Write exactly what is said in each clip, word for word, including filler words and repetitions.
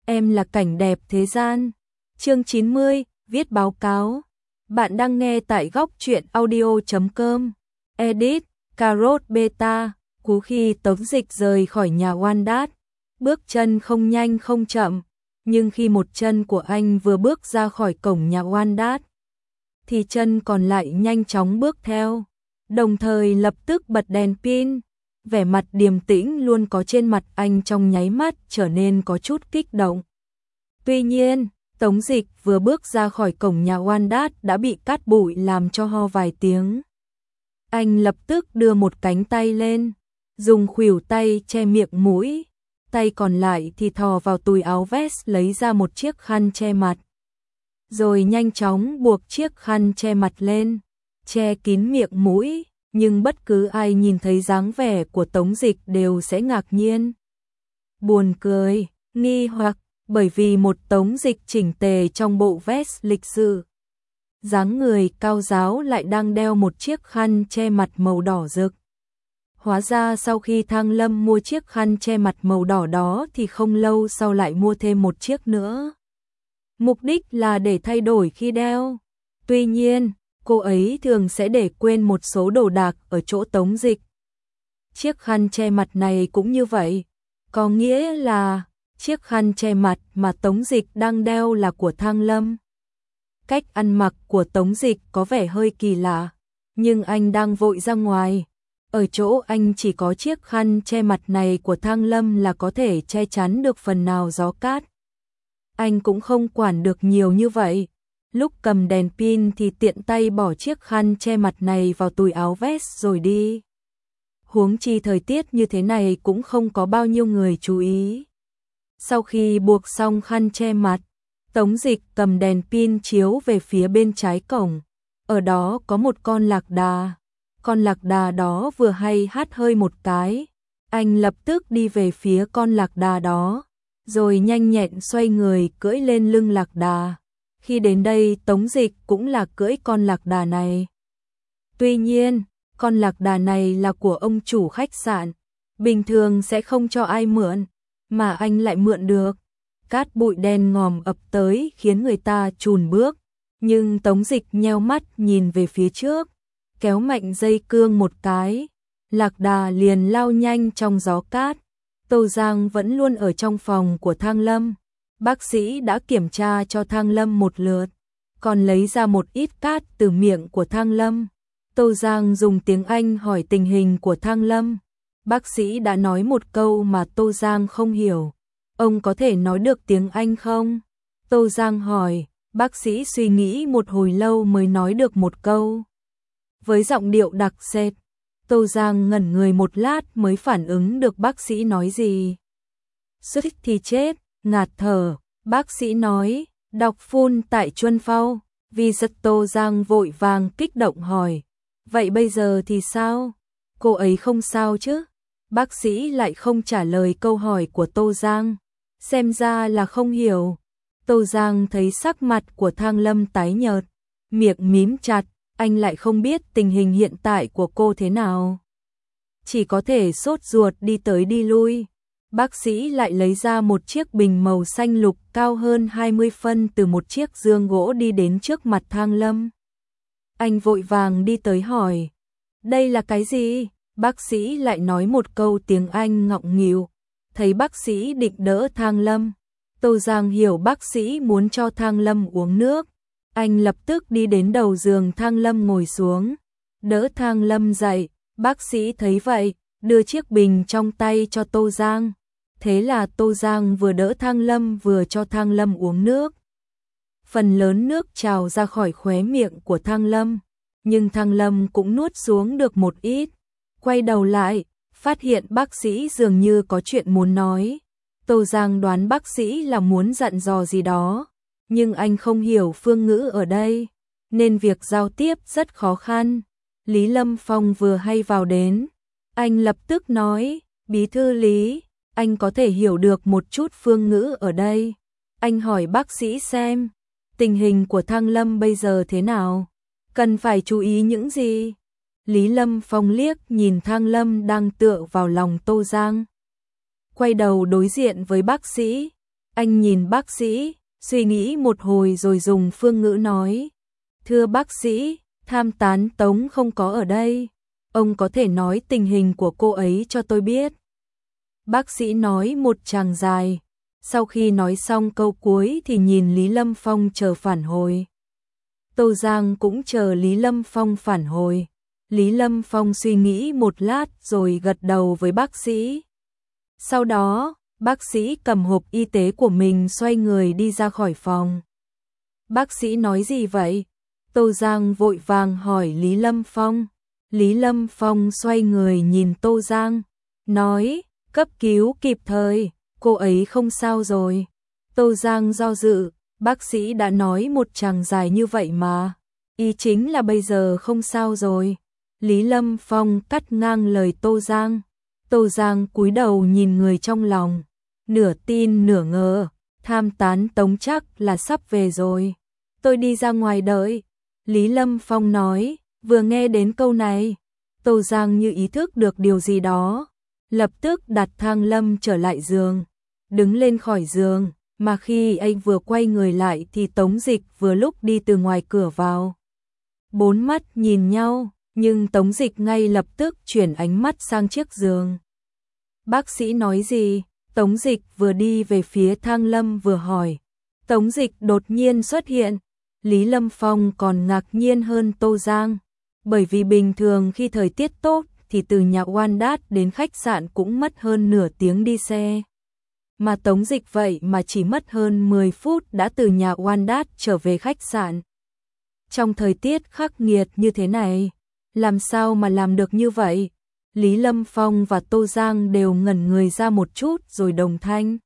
em là cảnh đẹp thế gian. Chương chín mươi, viết báo cáo. Bạn đang nghe tại góc truyện audio chấm com. Edit, Carrot Beta. Cú khi Tống Dịch rời khỏi nhà Wandat, bước chân không nhanh không chậm, nhưng khi một chân của anh vừa bước ra khỏi cổng nhà Wandat, thì chân còn lại nhanh chóng bước theo, đồng thời lập tức bật đèn pin. Vẻ mặt điềm tĩnh luôn có trên mặt anh trong nháy mắt trở nên có chút kích động. Tuy nhiên, Tống Dịch vừa bước ra khỏi cổng nhà Wandat đã bị cát bụi làm cho ho vài tiếng. Anh lập tức đưa một cánh tay lên, dùng khuỷu tay che miệng mũi, tay còn lại thì thò vào túi áo vest lấy ra một chiếc khăn che mặt. Rồi nhanh chóng buộc chiếc khăn che mặt lên, che kín miệng mũi, nhưng bất cứ ai nhìn thấy dáng vẻ của Tống Dịch đều sẽ ngạc nhiên, buồn cười, nghi hoặc, bởi vì một Tống Dịch chỉnh tề trong bộ vest lịch sự, dáng người cao ráo lại đang đeo một chiếc khăn che mặt màu đỏ rực. Hóa ra sau khi Thang Lâm mua chiếc khăn che mặt màu đỏ đó thì không lâu sau lại mua thêm một chiếc nữa. Mục đích là để thay đổi khi đeo. Tuy nhiên, cô ấy thường sẽ để quên một số đồ đạc ở chỗ Tống Dịch. Chiếc khăn che mặt này cũng như vậy, có nghĩa là chiếc khăn che mặt mà Tống Dịch đang đeo là của Thang Lâm. Cách ăn mặc của Tống Dịch có vẻ hơi kỳ lạ, nhưng anh đang vội ra ngoài. Ở chỗ anh chỉ có chiếc khăn che mặt này của Thang Lâm là có thể che chắn được phần nào gió cát. Anh cũng không quản được nhiều như vậy. Lúc cầm đèn pin thì tiện tay bỏ chiếc khăn che mặt này vào túi áo vest rồi đi. Huống chi thời tiết như thế này cũng không có bao nhiêu người chú ý. Sau khi buộc xong khăn che mặt, Tống Dịch cầm đèn pin chiếu về phía bên trái cổng. Ở đó có một con lạc đà. Con lạc đà đó vừa hay hắt hơi một cái. Anh lập tức đi về phía con lạc đà đó, rồi nhanh nhẹn xoay người cưỡi lên lưng lạc đà. Khi đến đây Tống Dịch cũng là cưỡi con lạc đà này. Tuy nhiên, con lạc đà này là của ông chủ khách sạn, bình thường sẽ không cho ai mượn, mà anh lại mượn được. Cát bụi đen ngòm ập tới khiến người ta chùn bước, nhưng Tống Dịch nheo mắt nhìn về phía trước, kéo mạnh dây cương một cái, lạc đà liền lao nhanh trong gió cát. Tô Giang vẫn luôn ở trong phòng của Thang Lâm. Bác sĩ đã kiểm tra cho Thang Lâm một lượt, còn lấy ra một ít cát từ miệng của Thang Lâm. Tô Giang dùng tiếng Anh hỏi tình hình của Thang Lâm. Bác sĩ đã nói một câu mà Tô Giang không hiểu. Ông có thể nói được tiếng Anh không? Tô Giang hỏi. Bác sĩ suy nghĩ một hồi lâu mới nói được một câu. Với giọng điệu đặc sệt, Tô Giang ngẩn người một lát mới phản ứng được bác sĩ nói gì. Suýt thì chết, ngạt thở, bác sĩ nói, đọc phun tại Chuân Phao. Vì rất Tô Giang vội vàng kích động hỏi, vậy bây giờ thì sao? Cô ấy không sao chứ? Bác sĩ lại không trả lời câu hỏi của Tô Giang, xem ra là không hiểu. Tô Giang thấy sắc mặt của Thang Lâm tái nhợt, miệng mím chặt, anh lại không biết tình hình hiện tại của cô thế nào. Chỉ có thể sốt ruột đi tới đi lui. Bác sĩ lại lấy ra một chiếc bình màu xanh lục cao hơn hai mươi phân từ một chiếc giường gỗ đi đến trước mặt Thang Lâm. Anh vội vàng đi tới hỏi, đây là cái gì? Bác sĩ lại nói một câu tiếng Anh ngọng nghịu. Thấy bác sĩ định đỡ Thang Lâm, Tô Giang hiểu bác sĩ muốn cho Thang Lâm uống nước. Anh lập tức đi đến đầu giường Thang Lâm ngồi xuống, đỡ Thang Lâm dậy. Bác sĩ thấy vậy, đưa chiếc bình trong tay cho Tô Giang. Thế là Tô Giang vừa đỡ Thang Lâm vừa cho Thang Lâm uống nước. Phần lớn nước trào ra khỏi khóe miệng của Thang Lâm, nhưng Thang Lâm cũng nuốt xuống được một ít. Quay đầu lại, phát hiện bác sĩ dường như có chuyện muốn nói. Tô Giang đoán bác sĩ là muốn dặn dò gì đó, nhưng anh không hiểu phương ngữ ở đây, nên việc giao tiếp rất khó khăn. Lý Lâm Phong vừa hay vào đến, anh lập tức nói, bí thư Lý, anh có thể hiểu được một chút phương ngữ ở đây. Anh hỏi bác sĩ xem, tình hình của Thang Lâm bây giờ thế nào, cần phải chú ý những gì. Lý Lâm Phong liếc nhìn Thang Lâm đang tựa vào lòng Tô Giang, quay đầu đối diện với bác sĩ. Anh nhìn bác sĩ, suy nghĩ một hồi rồi dùng phương ngữ nói. Thưa bác sĩ, tham tán Tống không có ở đây. Ông có thể nói tình hình của cô ấy cho tôi biết. Bác sĩ nói một tràng dài. Sau khi nói xong câu cuối thì nhìn Lý Lâm Phong chờ phản hồi. Tô Giang cũng chờ Lý Lâm Phong phản hồi. Lý Lâm Phong suy nghĩ một lát rồi gật đầu với bác sĩ. Sau đó, bác sĩ cầm hộp y tế của mình xoay người đi ra khỏi phòng. Bác sĩ nói gì vậy? Tô Giang vội vàng hỏi Lý Lâm Phong. Lý Lâm Phong xoay người nhìn Tô Giang, nói, cấp cứu kịp thời, cô ấy không sao rồi. Tô Giang do dự, bác sĩ đã nói một tràng dài như vậy mà. Ý chính là bây giờ không sao rồi. Lý Lâm Phong cắt ngang lời Tô Giang. Tô Giang cúi đầu nhìn người trong lòng, nửa tin nửa ngờ, tham tán Tống chắc là sắp về rồi. Tôi đi ra ngoài đợi. Lý Lâm Phong nói, vừa nghe đến câu này, Tô Giang như ý thức được điều gì đó, lập tức đặt Thang Lâm trở lại giường, đứng lên khỏi giường, mà khi anh vừa quay người lại thì Tống Dịch vừa lúc đi từ ngoài cửa vào. Bốn mắt nhìn nhau, nhưng Tống Dịch ngay lập tức chuyển ánh mắt sang chiếc giường. Bác sĩ nói gì? Tống Dịch vừa đi về phía Thang Lâm vừa hỏi. Tống Dịch đột nhiên xuất hiện. Lý Lâm Phong còn ngạc nhiên hơn Tô Giang, bởi vì bình thường khi thời tiết tốt thì từ nhà Wandat đến khách sạn cũng mất hơn nửa tiếng đi xe. Mà Tống Dịch vậy mà chỉ mất hơn mười phút đã từ nhà Wandat trở về khách sạn. Trong thời tiết khắc nghiệt như thế này, làm sao mà làm được như vậy? Lý Lâm Phong và Tô Giang đều ngẩn người ra một chút rồi đồng thanh.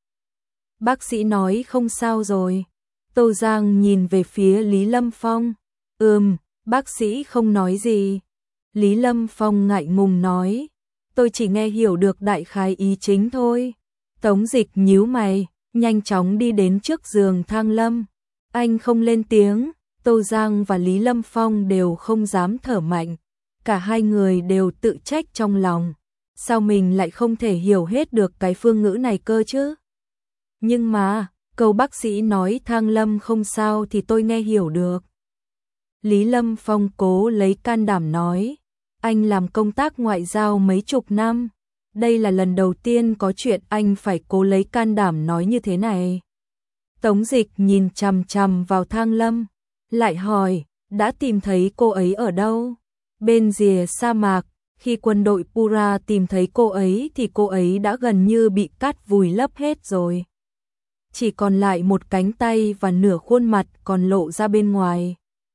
Bác sĩ nói không sao rồi. Tô Giang nhìn về phía Lý Lâm Phong. Ừm, bác sĩ không nói gì. Lý Lâm Phong ngại ngùng nói. Tôi chỉ nghe hiểu được đại khái ý chính thôi. Tống Dịch nhíu mày, nhanh chóng đi đến trước giường Thang Lâm. Anh không lên tiếng, Tô Giang và Lý Lâm Phong đều không dám thở mạnh. Cả hai người đều tự trách trong lòng. Sao mình lại không thể hiểu hết được cái phương ngữ này cơ chứ? Nhưng mà, câu bác sĩ nói Thang Lâm không sao thì tôi nghe hiểu được. Lý Lâm Phong cố lấy can đảm nói. Anh làm công tác ngoại giao mấy chục năm. Đây là lần đầu tiên có chuyện anh phải cố lấy can đảm nói như thế này. Tống Dịch nhìn chằm chằm vào Thang Lâm, lại hỏi, đã tìm thấy cô ấy ở đâu? Bên rìa sa mạc, khi quân đội Pura tìm thấy cô ấy thì cô ấy đã gần như bị cát vùi lấp hết rồi. Chỉ còn lại một cánh tay và nửa khuôn mặt còn lộ ra bên ngoài.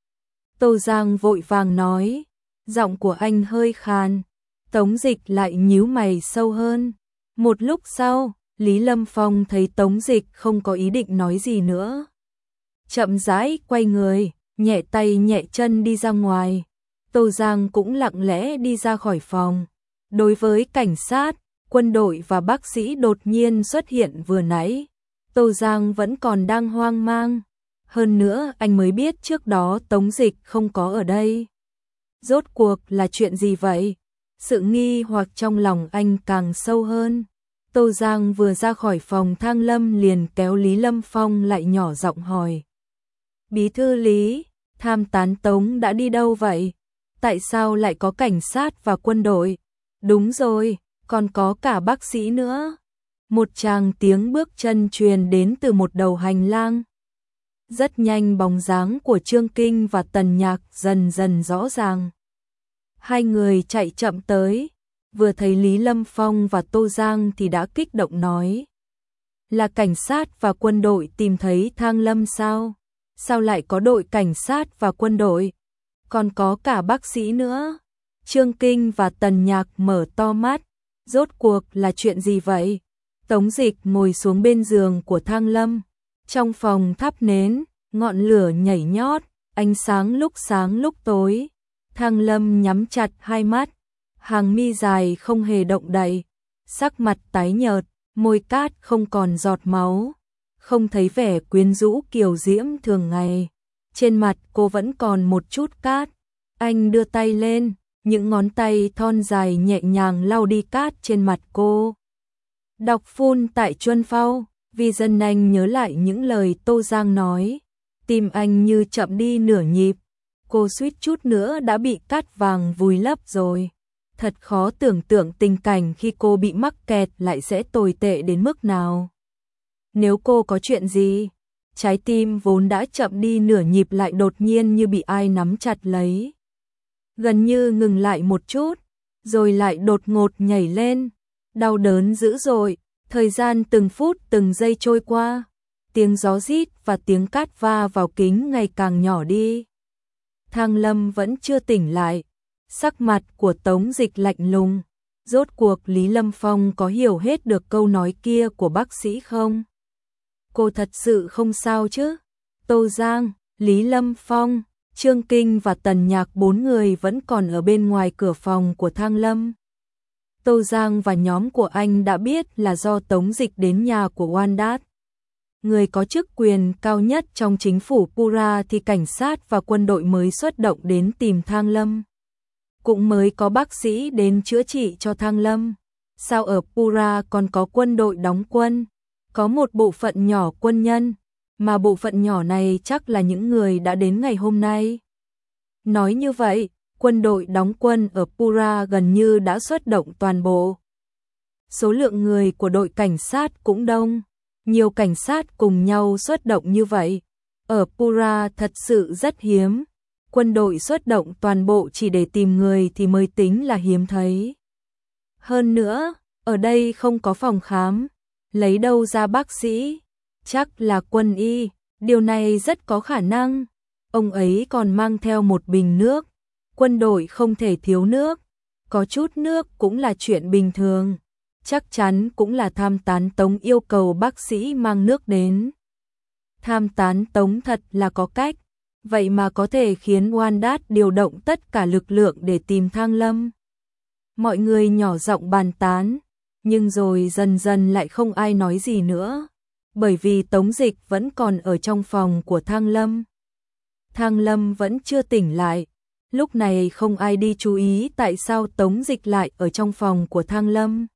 Tô Giang vội vàng nói, giọng của anh hơi khàn. Tống Dịch lại nhíu mày sâu hơn. Một lúc sau, Lý Lâm Phong thấy Tống Dịch không có ý định nói gì nữa. Chậm rãi quay người, nhẹ tay nhẹ chân đi ra ngoài. Tô Giang cũng lặng lẽ đi ra khỏi phòng. Đối với cảnh sát, quân đội và bác sĩ đột nhiên xuất hiện vừa nãy, Tô Giang vẫn còn đang hoang mang. Hơn nữa anh mới biết trước đó Tống Dịch không có ở đây. Rốt cuộc là chuyện gì vậy? Sự nghi hoặc trong lòng anh càng sâu hơn. Tô Giang vừa ra khỏi phòng Thang Lâm liền kéo Lý Lâm Phong lại nhỏ giọng hỏi. Bí thư Lý, tham tán Tống đã đi đâu vậy? Tại sao lại có cảnh sát và quân đội? Đúng rồi, còn có cả bác sĩ nữa. Một tràng tiếng bước chân truyền đến từ một đầu hành lang. Rất nhanh bóng dáng của Trương Kinh và Tần Nhạc dần dần rõ ràng. Hai người chạy chậm tới, vừa thấy Lý Lâm Phong và Tô Giang thì đã kích động nói. Là cảnh sát và quân đội tìm thấy Thang Lâm sao? Sao lại có đội cảnh sát và quân đội? Còn có cả bác sĩ nữa. Trương Kinh và Tần Nhạc mở to mắt. Rốt cuộc là chuyện gì vậy? Tống Dịch ngồi xuống bên giường của Thang Lâm. Trong phòng thắp nến, ngọn lửa nhảy nhót, ánh sáng lúc sáng lúc tối. Thang Lâm nhắm chặt hai mắt, hàng mi dài không hề động đậy, sắc mặt tái nhợt, môi cát không còn giọt máu, không thấy vẻ quyến rũ kiều diễm thường ngày. Trên mặt cô vẫn còn một chút cát. Anh đưa tay lên, những ngón tay thon dài nhẹ nhàng lau đi cát trên mặt cô. Đọc phun tại Chuân Phao, Vi Dân Anh nhớ lại những lời Tô Giang nói, tim anh như chậm đi nửa nhịp, cô suýt chút nữa đã bị cát vàng vùi lấp rồi. Thật khó tưởng tượng tình cảnh khi cô bị mắc kẹt lại sẽ tồi tệ đến mức nào. Nếu cô có chuyện gì, trái tim vốn đã chậm đi nửa nhịp lại đột nhiên như bị ai nắm chặt lấy. Gần như ngừng lại một chút, rồi lại đột ngột nhảy lên, đau đớn dữ dội, thời gian từng phút từng giây trôi qua, tiếng gió rít và tiếng cát va vào kính ngày càng nhỏ đi. Thang Lâm vẫn chưa tỉnh lại, sắc mặt của Tống Dịch lạnh lùng, rốt cuộc Lý Lâm Phong có hiểu hết được câu nói kia của bác sĩ không? Cô thật sự không sao chứ? Tô Giang, Lý Lâm Phong, Trương Kinh và Tần Nhạc bốn người vẫn còn ở bên ngoài cửa phòng của Thang Lâm. Tô Giang và nhóm của anh đã biết là do Tống Dịch đến nhà của Wandat. Người có chức quyền cao nhất trong chính phủ Pura thì cảnh sát và quân đội mới xuất động đến tìm Thang Lâm. Cũng mới có bác sĩ đến chữa trị cho Thang Lâm. Sao ở Pura còn có quân đội đóng quân? Có một bộ phận nhỏ quân nhân, mà bộ phận nhỏ này chắc là những người đã đến ngày hôm nay. Nói như vậy, quân đội đóng quân ở Pura gần như đã xuất động toàn bộ. Số lượng người của đội cảnh sát cũng đông, nhiều cảnh sát cùng nhau xuất động như vậy. Ở Pura thật sự rất hiếm, quân đội xuất động toàn bộ chỉ để tìm người thì mới tính là hiếm thấy. Hơn nữa, ở đây không có phòng khám, lấy đâu ra bác sĩ, chắc là quân y, điều này rất có khả năng. Ông ấy còn mang theo một bình nước, quân đội không thể thiếu nước, có chút nước cũng là chuyện bình thường, chắc chắn cũng là tham tán Tống yêu cầu bác sĩ mang nước đến. Tham tán Tống thật là có cách, vậy mà có thể khiến Wandat điều động tất cả lực lượng để tìm Thang Lâm. Mọi người nhỏ giọng bàn tán, nhưng rồi dần dần lại không ai nói gì nữa, bởi vì Tống Dịch vẫn còn ở trong phòng của Thang Lâm. Thang Lâm vẫn chưa tỉnh lại, lúc này không ai đi chú ý tại sao Tống Dịch lại ở trong phòng của Thang Lâm,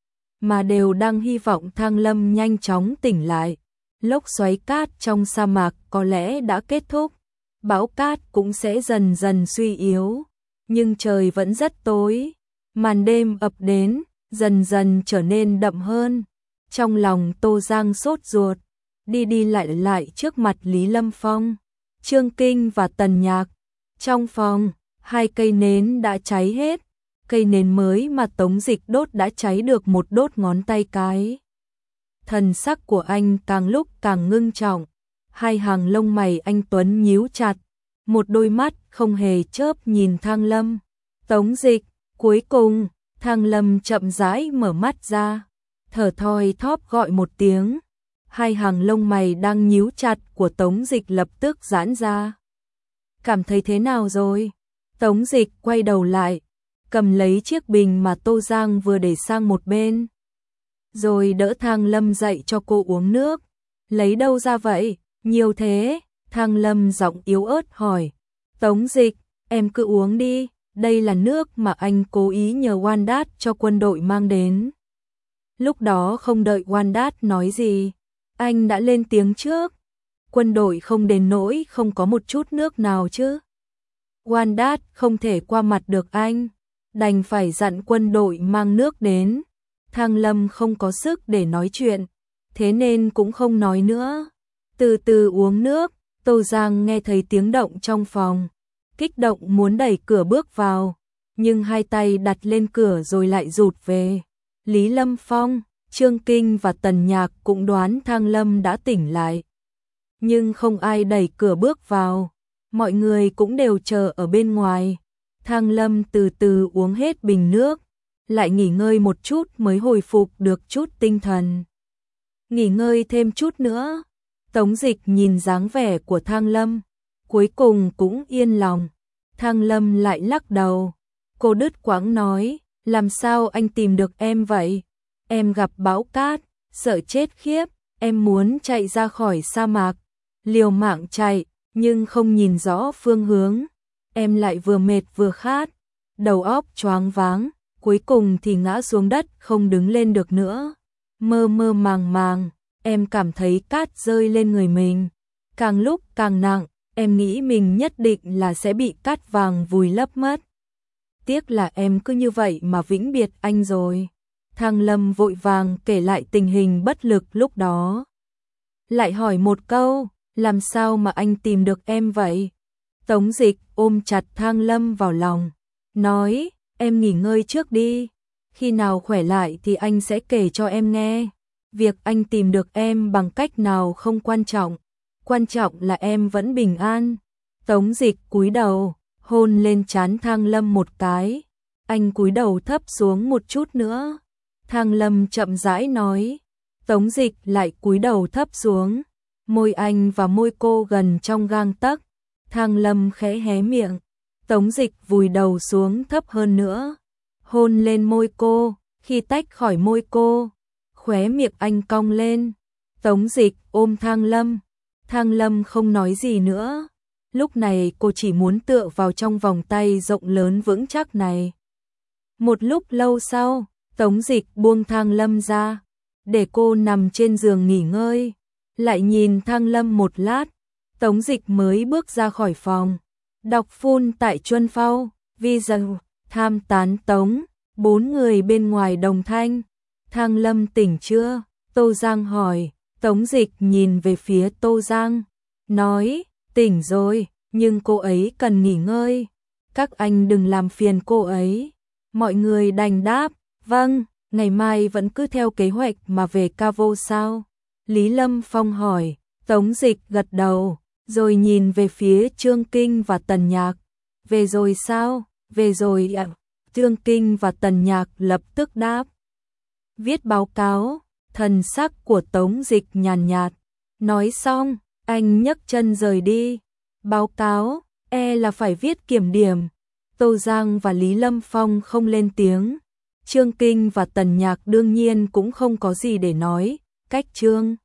mà đều đang hy vọng Thang Lâm nhanh chóng tỉnh lại. Lốc xoáy cát trong sa mạc có lẽ đã kết thúc, bão cát cũng sẽ dần dần suy yếu, nhưng trời vẫn rất tối, màn đêm ập đến, dần dần trở nên đậm hơn. Trong lòng Tô Giang sốt ruột, đi đi lại lại trước mặt Lý Lâm Phong, Trương Kinh và Tần Nhạc. Trong phòng, hai cây nến đã cháy hết, cây nến mới mà Tống Dịch đốt đã cháy được một đốt ngón tay cái. Thần sắc của anh càng lúc càng ngưng trọng, hai hàng lông mày anh tuấn nhíu chặt, một đôi mắt không hề chớp nhìn Thang Lâm. Tống Dịch, cuối cùng, Thang Lâm chậm rãi mở mắt ra, thở thoi thóp gọi một tiếng. Hai hàng lông mày đang nhíu chặt của Tống Dịch lập tức giãn ra. Cảm thấy thế nào rồi? Tống Dịch quay đầu lại, cầm lấy chiếc bình mà Tô Giang vừa để sang một bên, rồi đỡ Thang Lâm dậy cho cô uống nước. Lấy đâu ra vậy? Nhiều thế? Thang Lâm giọng yếu ớt hỏi. Tống Dịch, em cứ uống đi, đây là nước mà anh cố ý nhờ Wandat cho quân đội mang đến. Lúc đó không đợi Wandat nói gì, anh đã lên tiếng trước. Quân đội không đến nỗi không có một chút nước nào chứ. Wandat không thể qua mặt được anh, đành phải dặn quân đội mang nước đến. Thang Lâm không có sức để nói chuyện, thế nên cũng không nói nữa. Từ từ uống nước. Tô Giang nghe thấy tiếng động trong phòng, kích động muốn đẩy cửa bước vào, nhưng hai tay đặt lên cửa rồi lại rụt về. Lý Lâm Phong, Trương Kinh và Tần Nhạc cũng đoán Thang Lâm đã tỉnh lại, nhưng không ai đẩy cửa bước vào, mọi người cũng đều chờ ở bên ngoài. Thang Lâm từ từ uống hết bình nước, lại nghỉ ngơi một chút mới hồi phục được chút tinh thần. Nghỉ ngơi thêm chút nữa. Tống Dịch nhìn dáng vẻ của Thang Lâm, cuối cùng cũng yên lòng. Thang Lâm lại lắc đầu, cô đứt quãng nói, làm sao anh tìm được em vậy? Em gặp bão cát, sợ chết khiếp, em muốn chạy ra khỏi sa mạc, liều mạng chạy, nhưng không nhìn rõ phương hướng. Em lại vừa mệt vừa khát, đầu óc choáng váng, cuối cùng thì ngã xuống đất không đứng lên được nữa. Mơ mơ màng màng, em cảm thấy cát rơi lên người mình, càng lúc càng nặng, em nghĩ mình nhất định là sẽ bị cát vàng vùi lấp mất. Tiếc là em cứ như vậy mà vĩnh biệt anh rồi. Thang Lâm vội vàng kể lại tình hình bất lực lúc đó. Lại hỏi một câu, làm sao mà anh tìm được em vậy? Tống Dịch ôm chặt Thang Lâm vào lòng, nói, em nghỉ ngơi trước đi, khi nào khỏe lại thì anh sẽ kể cho em nghe. Việc anh tìm được em bằng cách nào không quan trọng, quan trọng là em vẫn bình an. Tống Dịch cúi đầu, hôn lên trán Thang Lâm một cái, anh cúi đầu thấp xuống một chút nữa. Thang Lâm chậm rãi nói, Tống Dịch lại cúi đầu thấp xuống, môi anh và môi cô gần trong gang tấc. Thang Lâm khẽ hé miệng, Tống Dịch vùi đầu xuống thấp hơn nữa, hôn lên môi cô, khi tách khỏi môi cô, khóe miệng anh cong lên. Tống Dịch ôm Thang Lâm, Thang Lâm không nói gì nữa, lúc này cô chỉ muốn tựa vào trong vòng tay rộng lớn vững chắc này. Một lúc lâu sau, Tống Dịch buông Thang Lâm ra, để cô nằm trên giường nghỉ ngơi, lại nhìn Thang Lâm một lát, Tống Dịch mới bước ra khỏi phòng. Đọc phun tại Chuân Phao, video, tham tán Tống, bốn người bên ngoài đồng thanh. Thang Lâm tỉnh chưa? Tô Giang hỏi. Tống Dịch nhìn về phía Tô Giang, nói, tỉnh rồi, nhưng cô ấy cần nghỉ ngơi, các anh đừng làm phiền cô ấy. Mọi người đành đáp, vâng, ngày mai vẫn cứ theo kế hoạch mà về Cavo sao? Lý Lâm Phong hỏi. Tống Dịch gật đầu, rồi nhìn về phía Trương Kinh và Tần Nhạc. Về rồi sao? Về rồi ạ. Trương Kinh và Tần Nhạc lập tức đáp. Viết báo cáo, thần sắc của Tống Dịch nhàn nhạt. Nói xong, anh nhấc chân rời đi. Báo cáo, e là phải viết kiểm điểm. Tô Giang và Lý Lâm Phong không lên tiếng. Trương Kinh và Tần Nhạc đương nhiên cũng không có gì để nói. Cách Trương